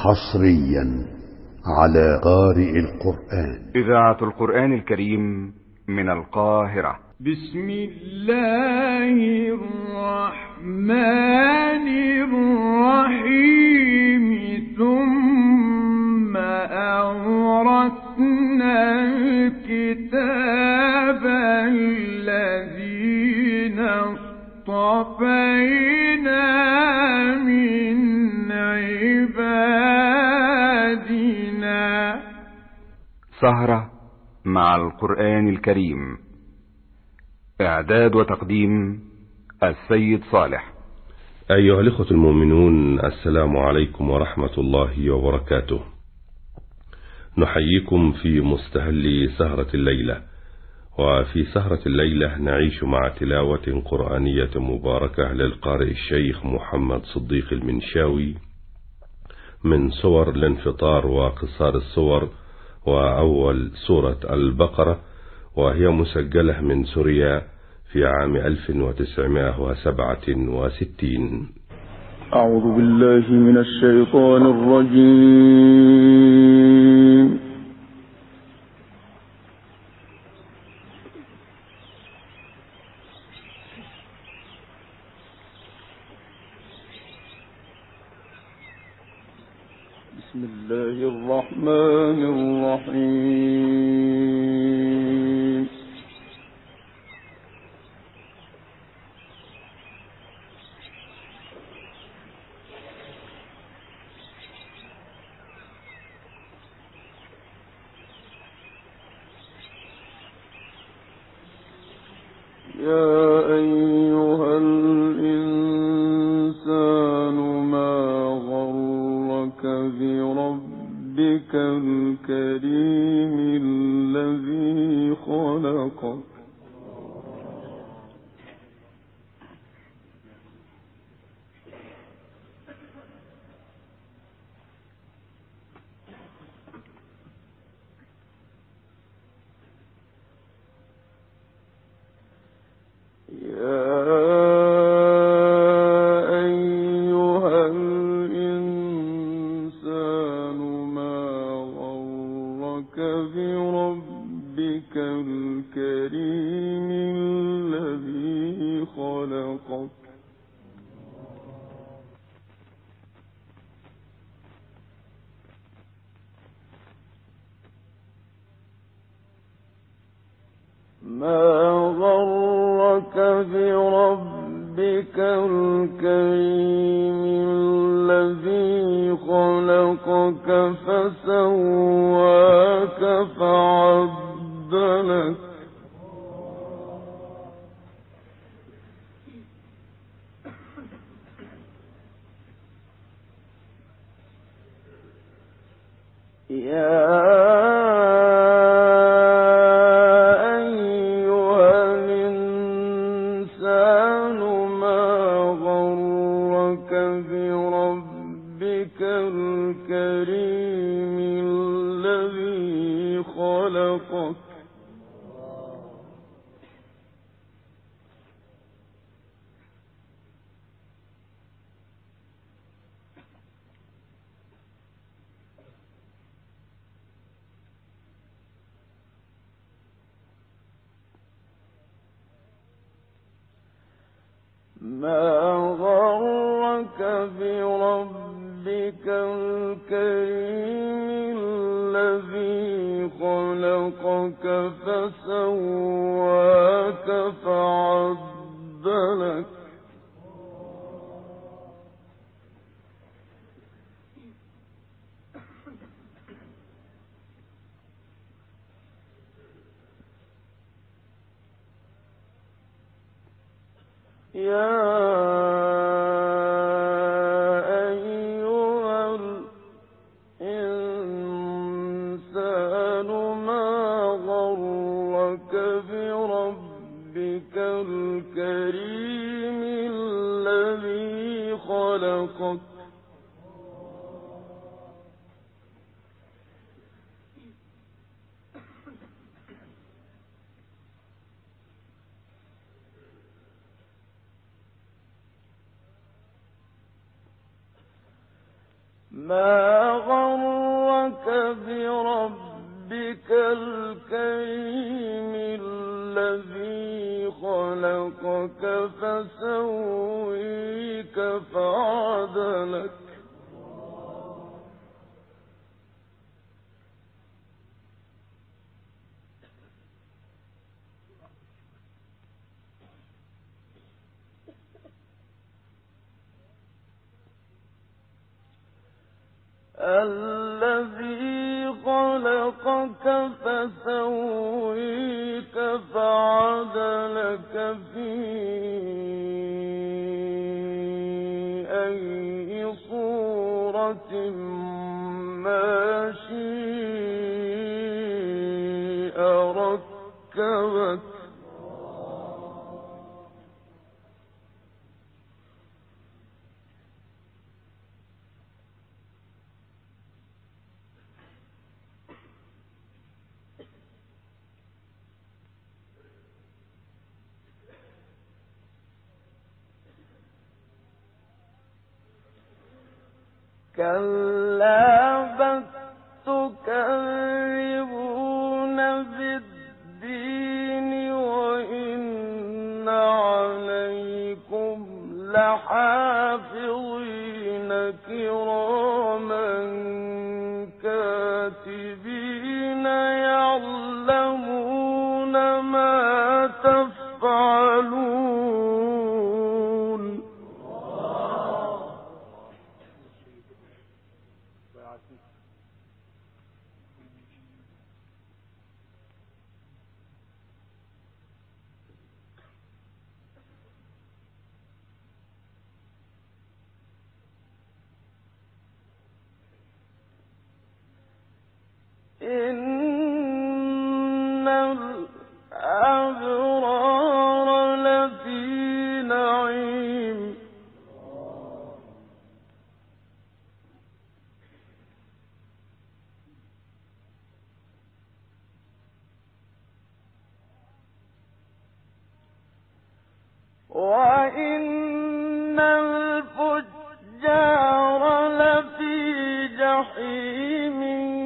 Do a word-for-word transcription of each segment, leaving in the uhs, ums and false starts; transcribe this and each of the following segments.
حصريا على قارئ القرآن. إذاعة القرآن الكريم من القاهرة. بسم الله الرحمن الرحيم. ثم أورثنا الكتاب الذين اصطفينا من عبادنا. سهرة مع القرآن الكريم. إعداد وتقديم السيد صالح. أيها الإخوة المؤمنون، السلام عليكم ورحمة الله وبركاته. نحييكم في مستهل سهرة الليلة. وفي سهرة الليلة نعيش مع تلاوة قرآنية مباركة للقارئ الشيخ محمد صديق المنشاوي من سور الانفطار وقصار الصور، وأول سورة البقرة، وهي مسجلة من سوريا في عام ألف وتسعمائة وسبعة وستين. أعوذ بالله من الشيطان الرجيم. بسم الله الرحمن الرحيم. يا أيها الإنسان ما غرك بربك الكريم الذي خلقك بربك الكريم الذي خلقك ما غرك بربك الكريم الذي خلقك فسواك فعدلك يا الكريم الذي خلقك ما غرك بربك الكريم الذي خلقك فسواك فعدلك يا الكريم الذي خلقك ما غرك بربك الكريم الذي خلقك فسويك فعدلك الذي خلقك فسويك فعدلك في أي صورة ما شاء ركبك كلا بل تكذبون بالدين وإن عليكم لحافظين كراما كاتبين يعلمون ما تفعلون إن الأبرار لفي نعيم وإن الفجار لفي جحيم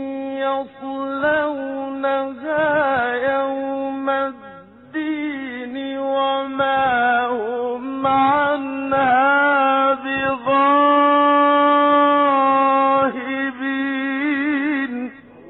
يصلونها يوم الدين وما هم عنها بغائبين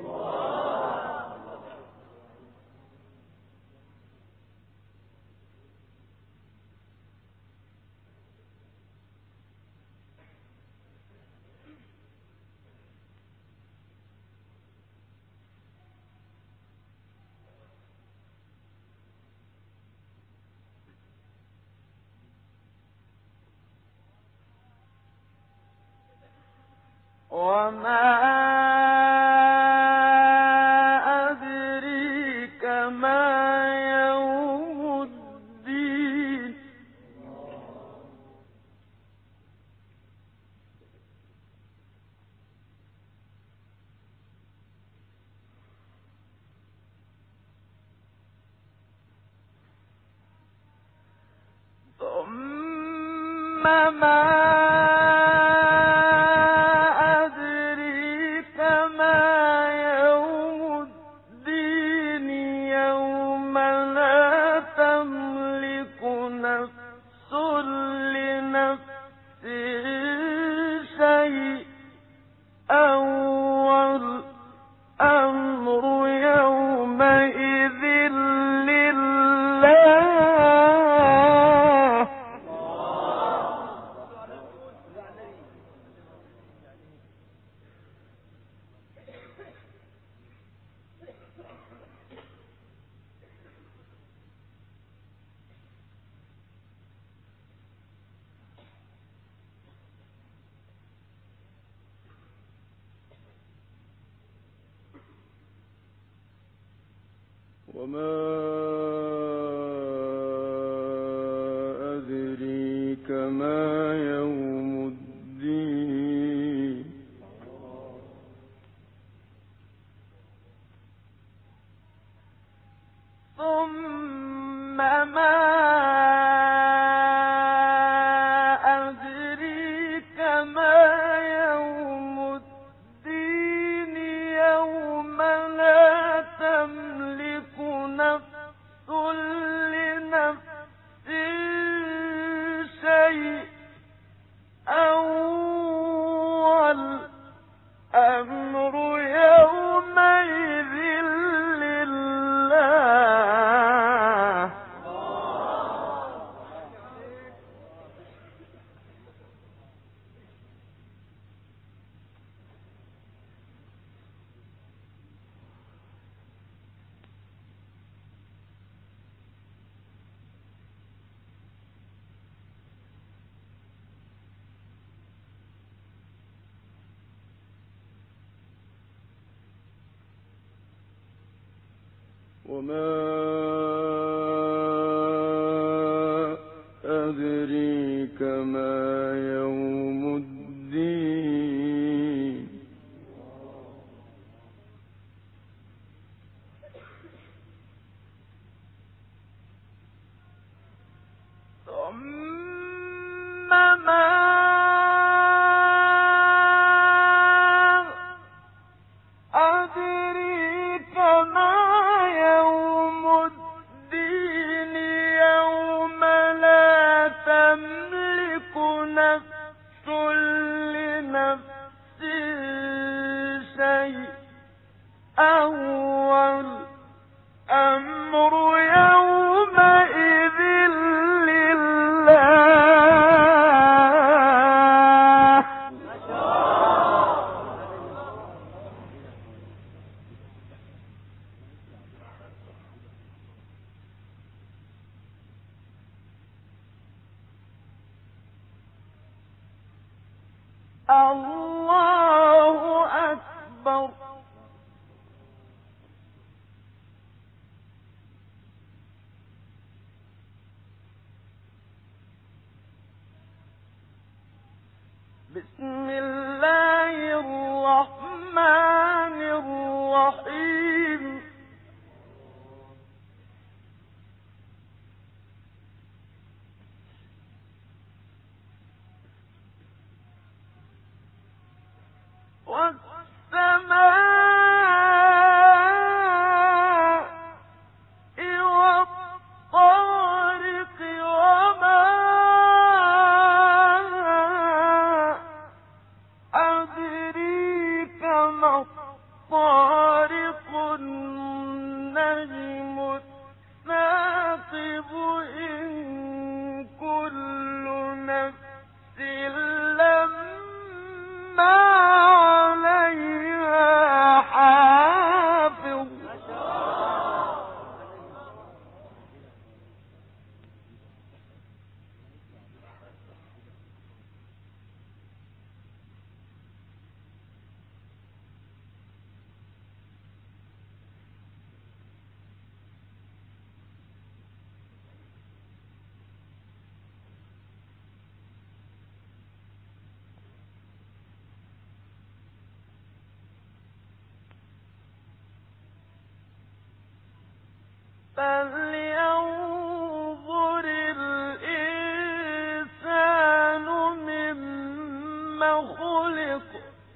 وما أدريك ما يوم الدين ثم ما وما أدريك ما يوم الدين ثم ما أدريك ما يوم وما أدريك ما يوم الدين ثم ما أدريك ما يوم الدين يوم لا تملك نفس لنفس شيئا والأمر يومئذ لله. الله أكبر. بسم الله الرحمن الرحيم. والسماء والطارق وما أدريك ما الطارق النجم الثاقب إن كل نفس لما عليها حافظ. فلينظر الإنسان مما خلق.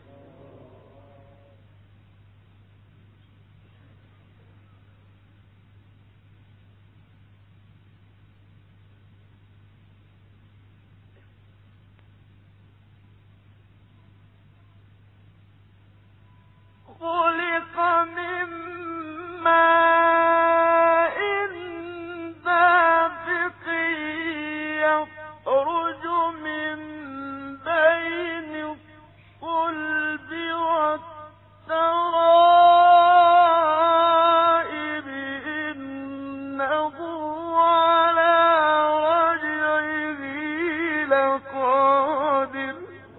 خلق من ماء دافق يخرج من بين الصلب والترائب إنه على رجعه لقادر.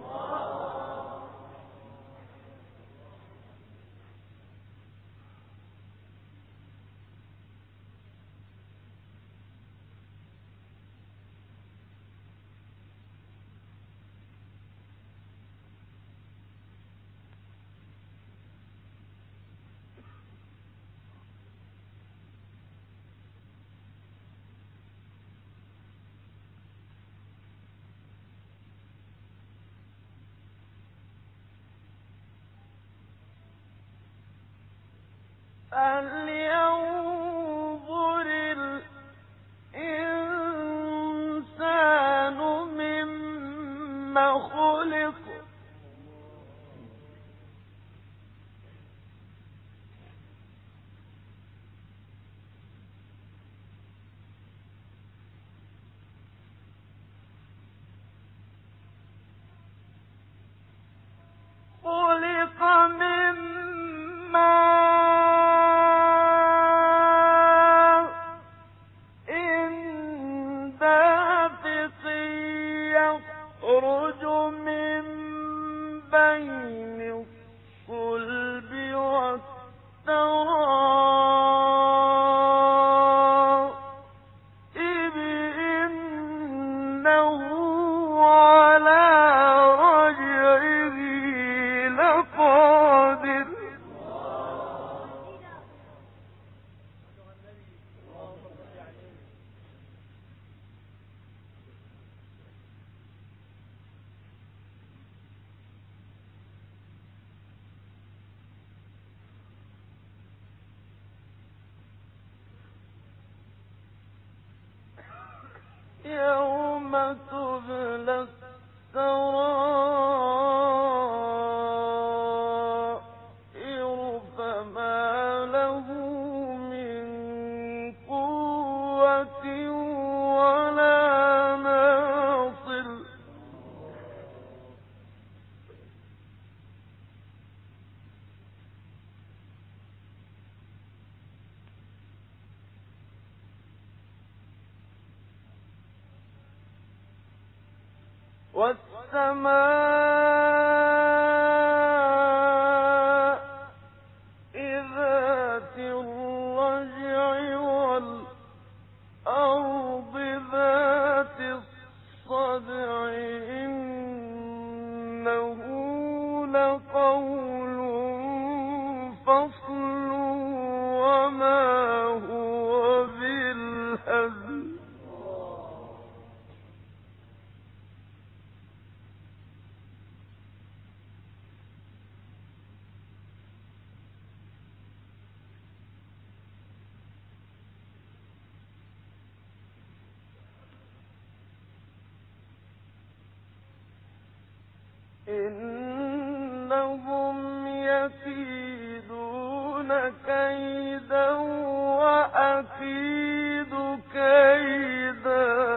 فلينظر الإنسان مما خلق. خلق من ماء دافق يخرج من بين الصلب والترائب قادر. يوم تبلى السرائر فما له من قوة ولا ناصر. والسماء ذات الرجع والأرض ذات الصدع إنه لقول فصل وما هو بالهزل. إنهم يكيدون كيدا وأكيد كيدا.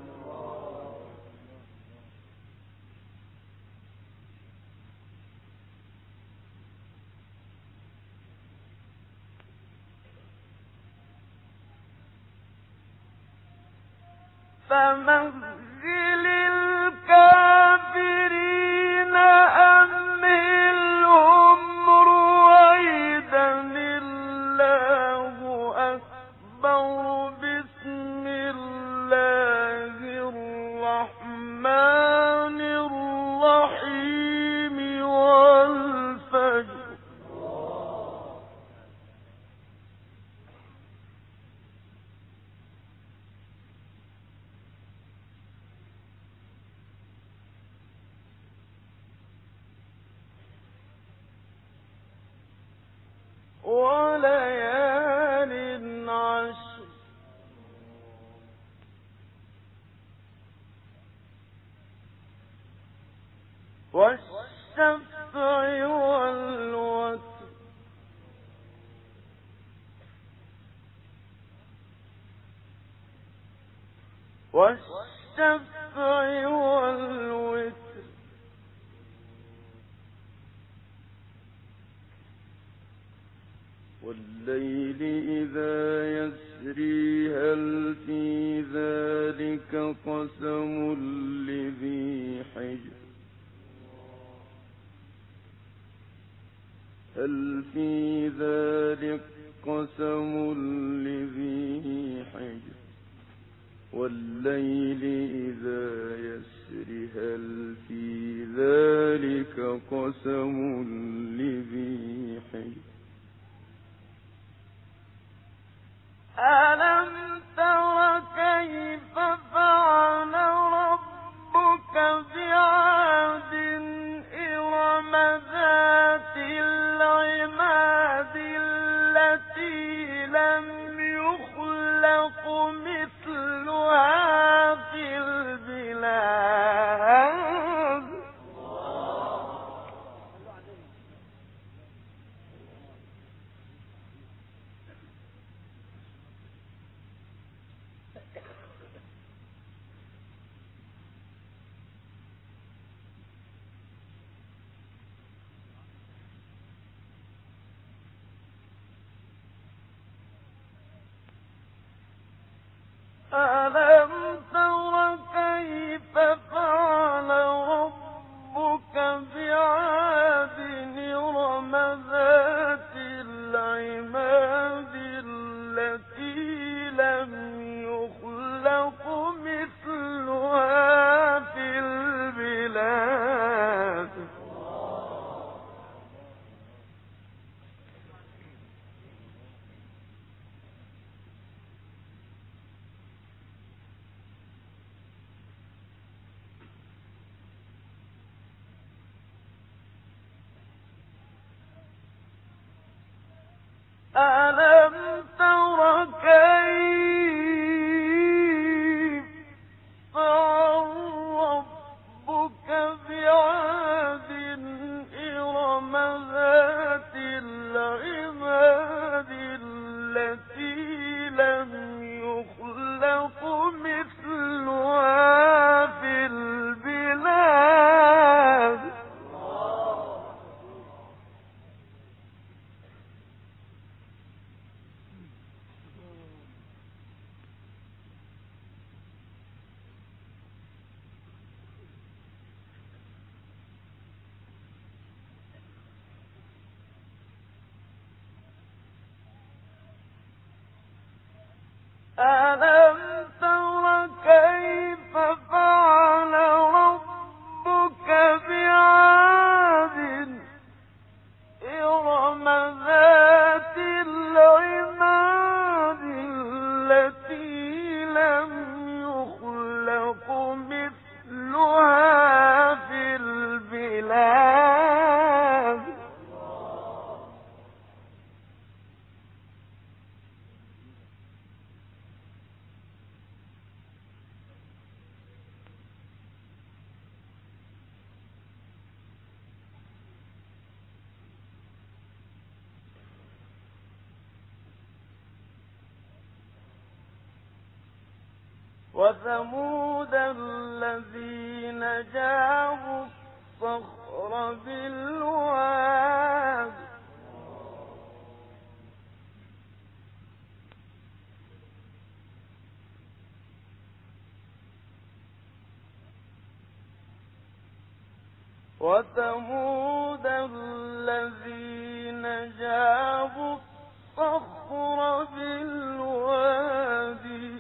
فمهل الكافرين أمهلهم رويدا. الله أكبر. بسم الله الرحمن الرحيم. والفجر. وليال عشر. والشفع والوتر. والشفع والوتر. والليل إذا يسري هل في ذلك قسم لذي حجر. هل في ذلك قسم لذي حجر. والليل إذا يسري هل في ذلك قسم لذي حجر. ألم تر كيف فعل ربك بعاد إرم ذات العماد التي لم يخلق مثلها في البلاد. ألم تر كيف فعل ربك بعاد إرم ذات العماد التي لم يخلق مثلها في البلاد. ألم تر كيف فعل ربك بعاد إرم ذات العماد التي لم يخلق مثلها في البلاد ألم تر كيف فعل ربك بعاد إرم ذات العماد التي لم يخلق مثلها في البلاد وثمود الذين جابوا الصخر بالواد وثمود الذين جابوا الصخر بالواد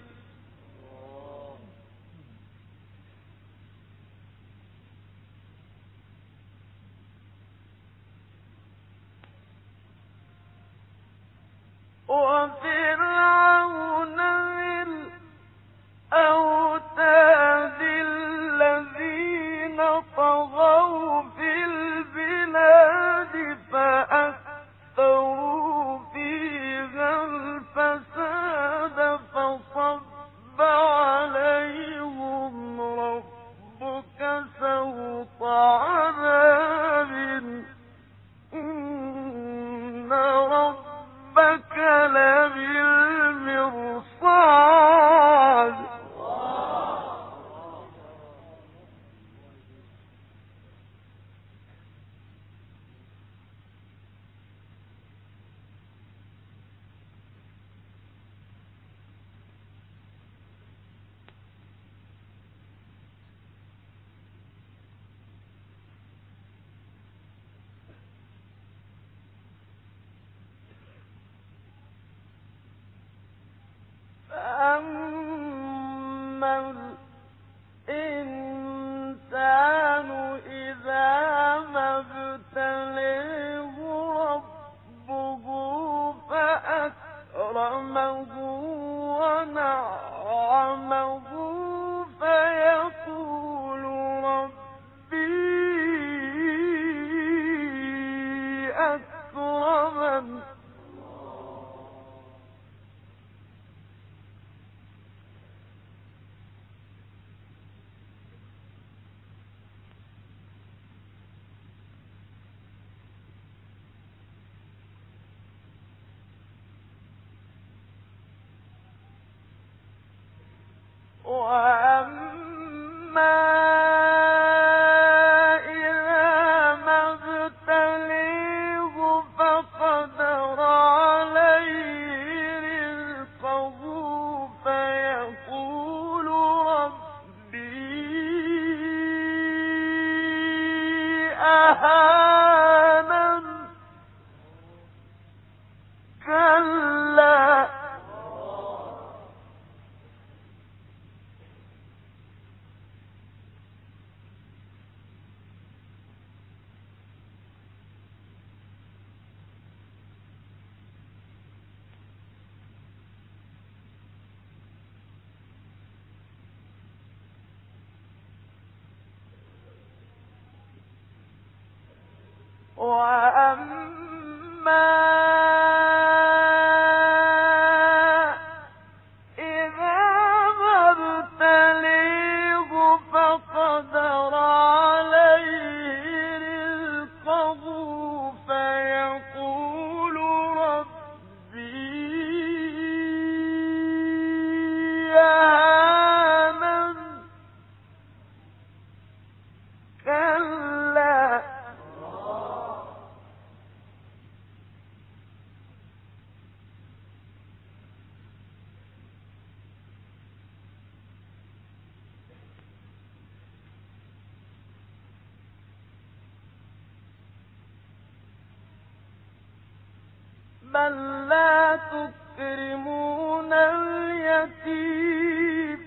وفرعون ذي الأوتاد الذين طغوا في البلاد فأكثروا فيها الفساد فصب عليهم ربك سوط عذاب إن ربك لبالمرصاد فأما الإنسان إذا ما ابتليه ربه فأكرمه ونعمه فيقول ربي أكرمن وأما إذا ما ابتليه فقدر عليه رزقه فيقول ربي أهانن كلا وأما فيقول ربي يهانن كلا بل لا تكرمون اليتيم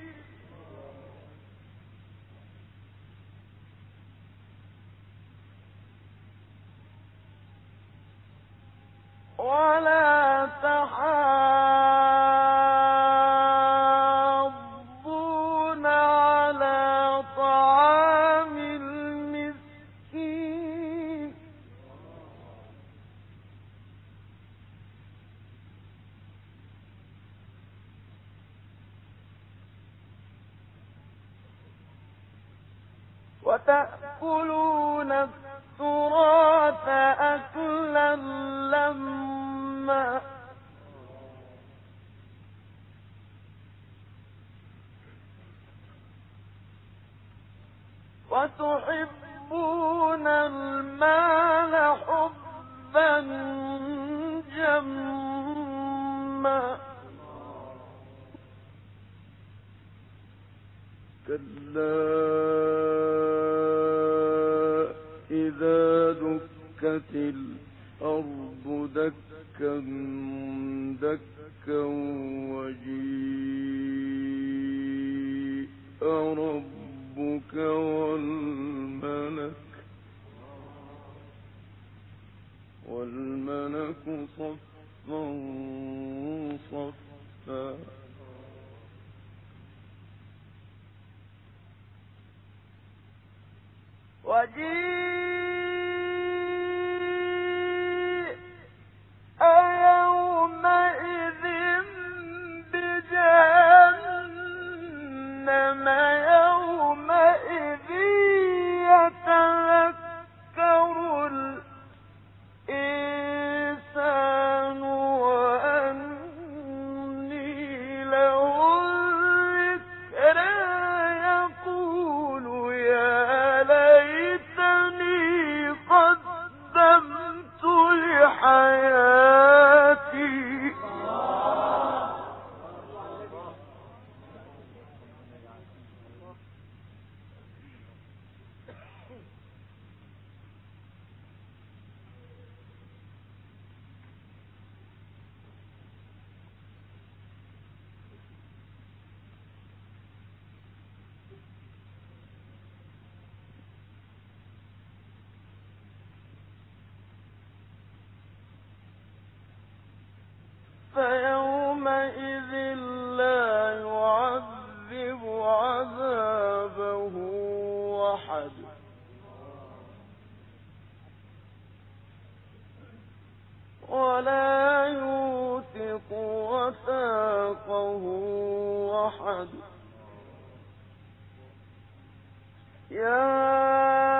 ولا تحاضون على طعام المسكين وتأكلون التراث أكلا لما وتحبون المال حبا جما كلا إذا دكت الأرض دكا دكا وجيء ربك والملك والملك صفا صفا وجيء يومئذ بجهنم يومئذ يتذكر الإنسان وأني له الذكرى يقول يا ليتني قدمت لحياتي فيومئذ لا يعذب عذابه أحد ولا يوثق وثاقه أحد يا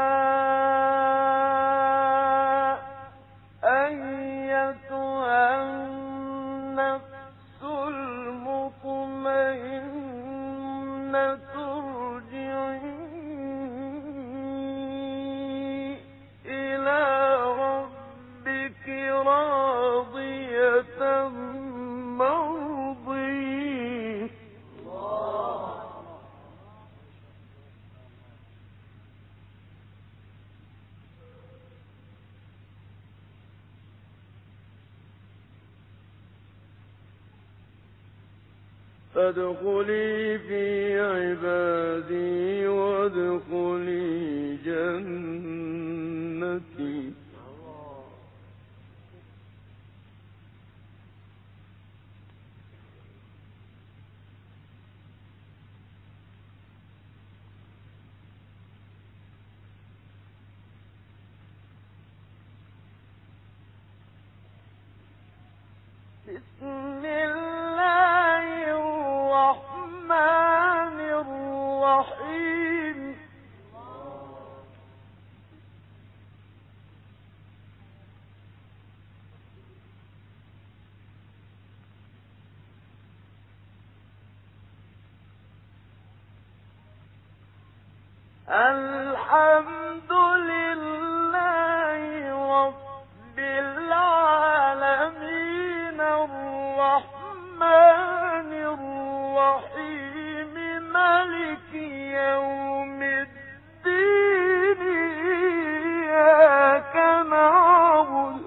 فادخلي في عبادي وادخلي جنتي بسم الله الرحمن الرحيم الحمد لله رب العالمين الرحمن الرحيم مالك يوم الدين إياك نعبد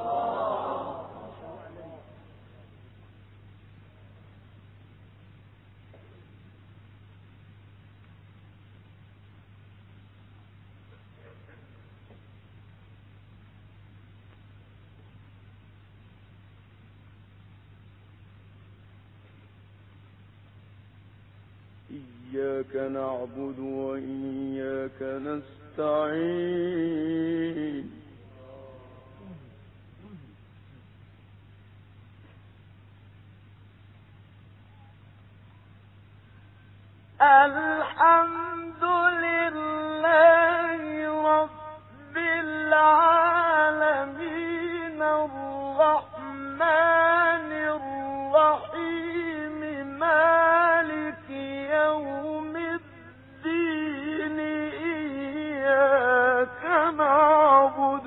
إياك نعبد وإياك نستعين الحمد لله رب العالمين الرحمن الرحيم مالك يوم الدين إياك نعبد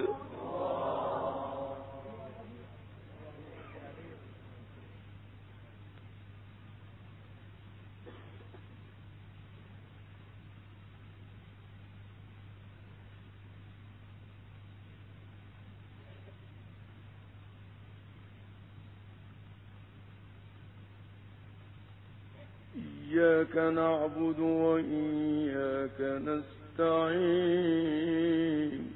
إياك نعبد وإياك نستعين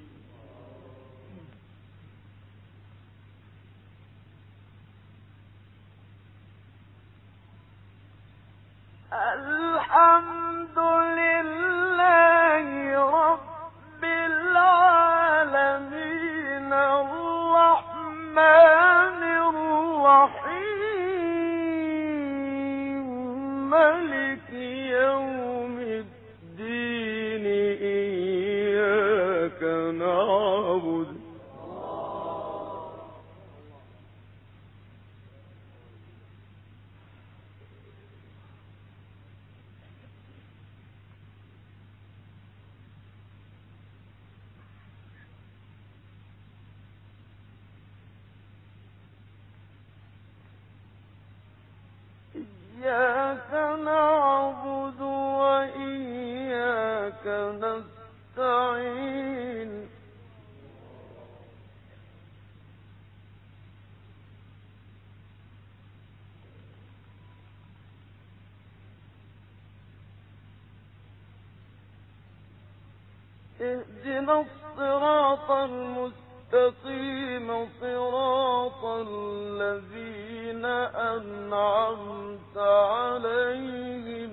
الحمد لله رب العالمين الرحمن الرحيم مالك يوم الدين إياك نعبد إياك نعبد وإياك نستعين اهدنا الصراط المستقيم صراط الذين أنعمت عليهم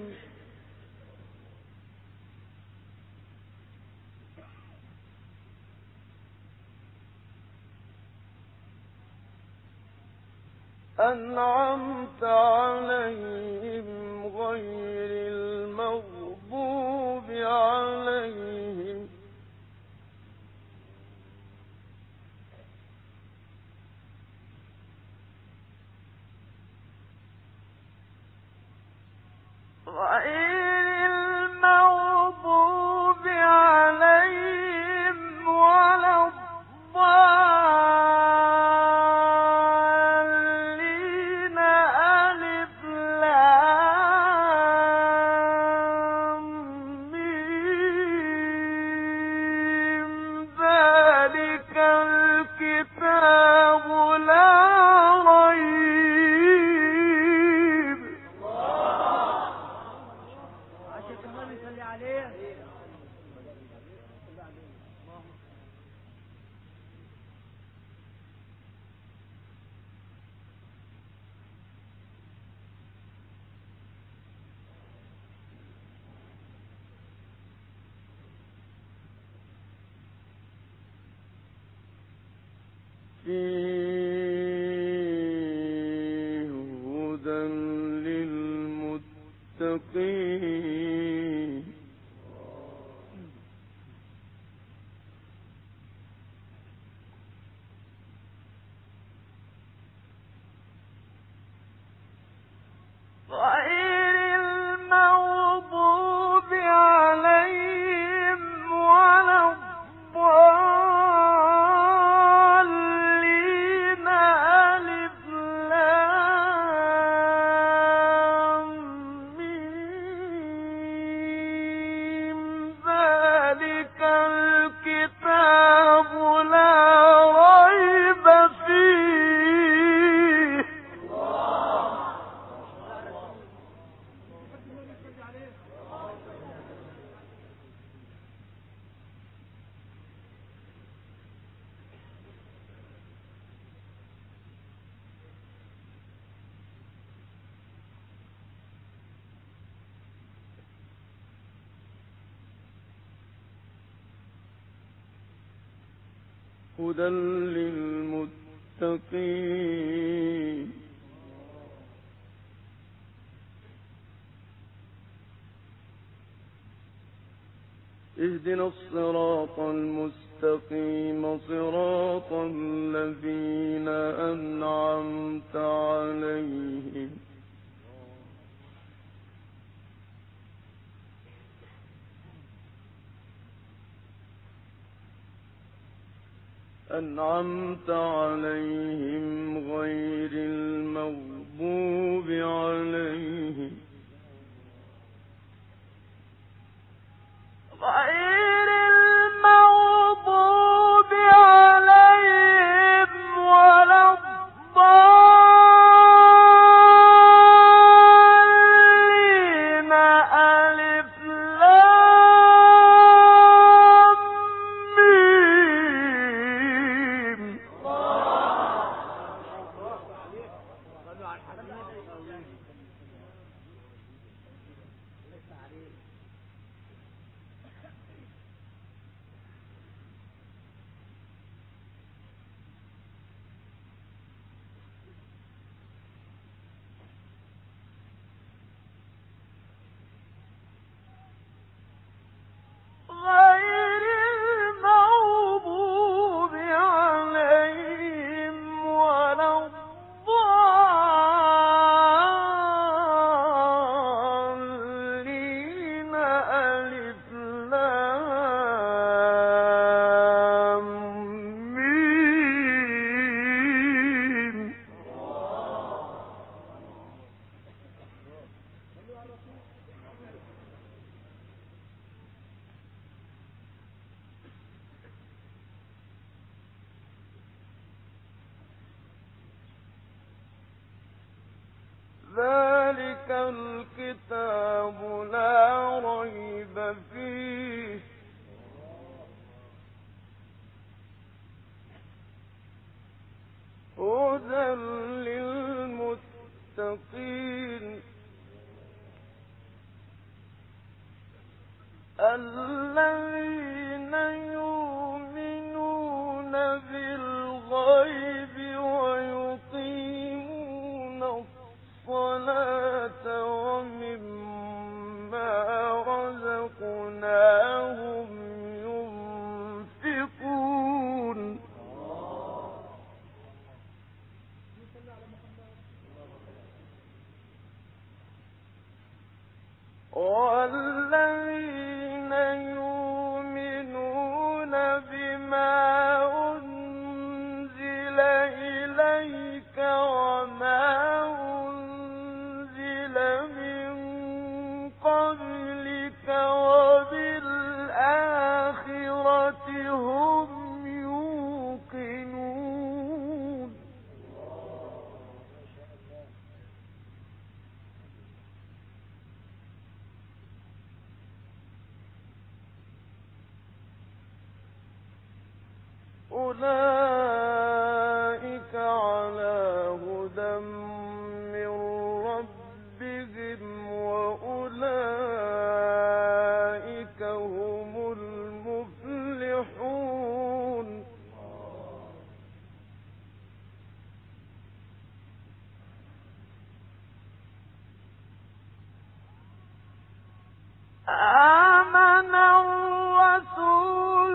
أنعمت عليهم غير المغضوب عليهم غير المغضوب عليهم ولا الضالين ألف لام ميم ذلك الكتاب لا ريب فيه هدى للمتقين غير المغضوب عليهم هدى للمتقين. اهدنا الصراط المستقيم صراط الذين أنعمت عليهم أنعمت عليهم غير المغضوب عليهم غير المغضوب عليهم ولا الضالين. ألف لام ميم. غير المغضوب عليهم ولا الضالين. ألف لام ميم. ذلك الكتاب لا ريب فيه هدى للمتقين الذين يؤمنون بالغيب ويقيمون الصلاة ومما رزقناهم ينفقون. والذين يؤمنون بما أنزل إليك وما أنزل من قبلك وبالآخرة هم يوقنون. أولئك على هدى من ربهم وأولئك هم المفلحون. آمن الرسول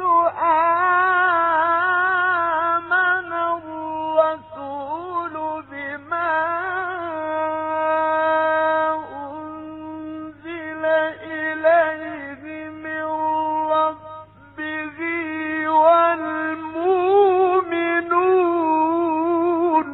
آمن الرسول بما أنزل إليه من ربه والمؤمنون.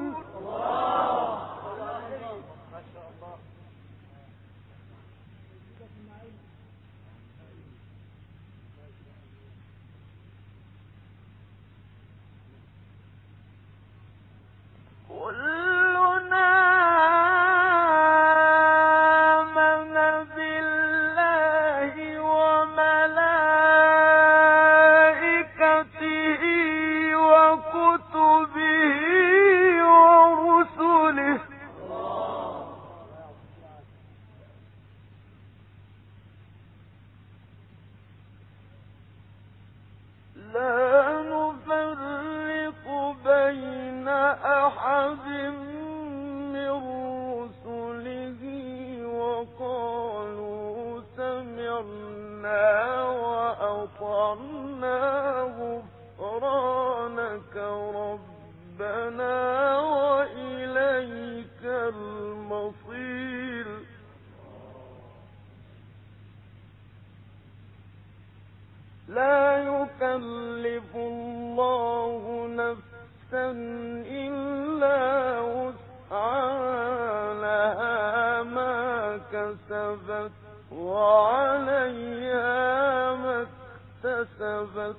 كسبت وعليها ما اكتسبت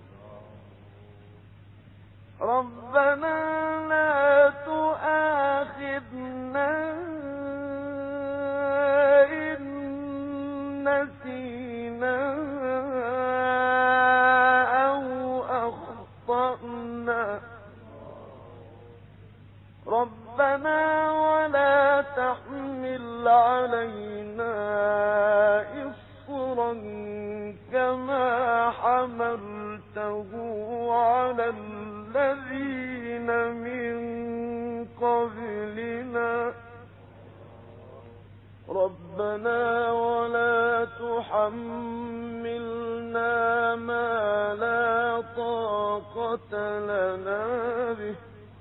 ربنا لا تؤاخذنا إن نسينا أو أخطأنا ربنا ولا تحمل علينا إصرا كما حملته على الذين من قبلنا ربنا ولا تحملنا ما لا طاقة لنا به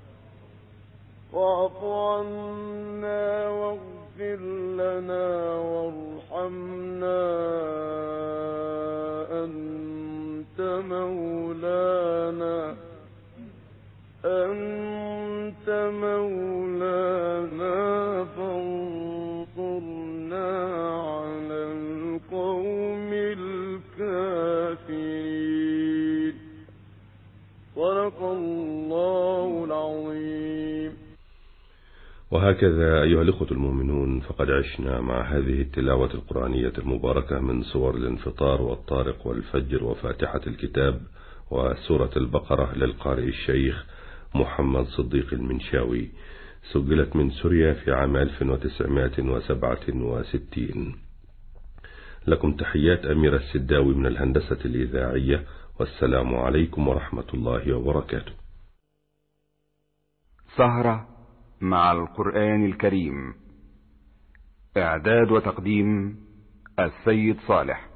واعف عنا واغفر لنا وارحمنا أنت مولانا أنت مولانا فانصرنا على القوم الكافرين صدق الله العظيم. وهكذا أيها الإخوة المؤمنون فقد عشنا مع هذه التلاوة القرآنية المباركة من سور الانفطار والطارق والفجر وفاتحة الكتاب وسورة البقرة للقارئ الشيخ محمد صديق المنشاوي، سجلت من سوريا في عام ألف وتسعمائة وسبعة وستين. لكم تحيات أمير السداوي من الهندسة الإذاعية، والسلام عليكم ورحمة الله وبركاته. سهرة مع القرآن الكريم، إعداد وتقديم السيد صالح.